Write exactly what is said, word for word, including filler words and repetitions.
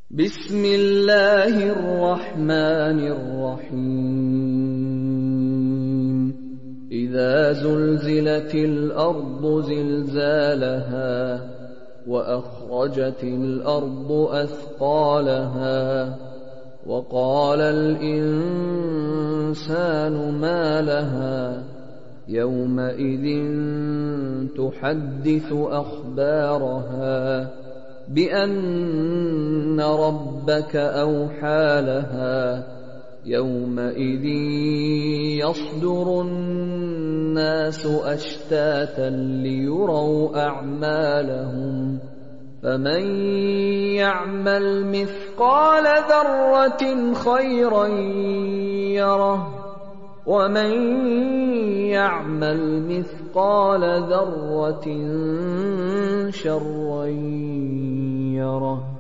بسم الله الرحمن الرحيم إذا زلزلت الأرض زلزالها وأخرجت الأرض أثقالها وقال الإنسان ما لها يومئذ تحدث أخبارها بأن ربك أوحى لها يومئذ يصدر الناس أشتاتا ليروا أعمالهم فمن يعمل مثقال ذرة خيرا يره ومن يعمل مثقال ذرة شرا يره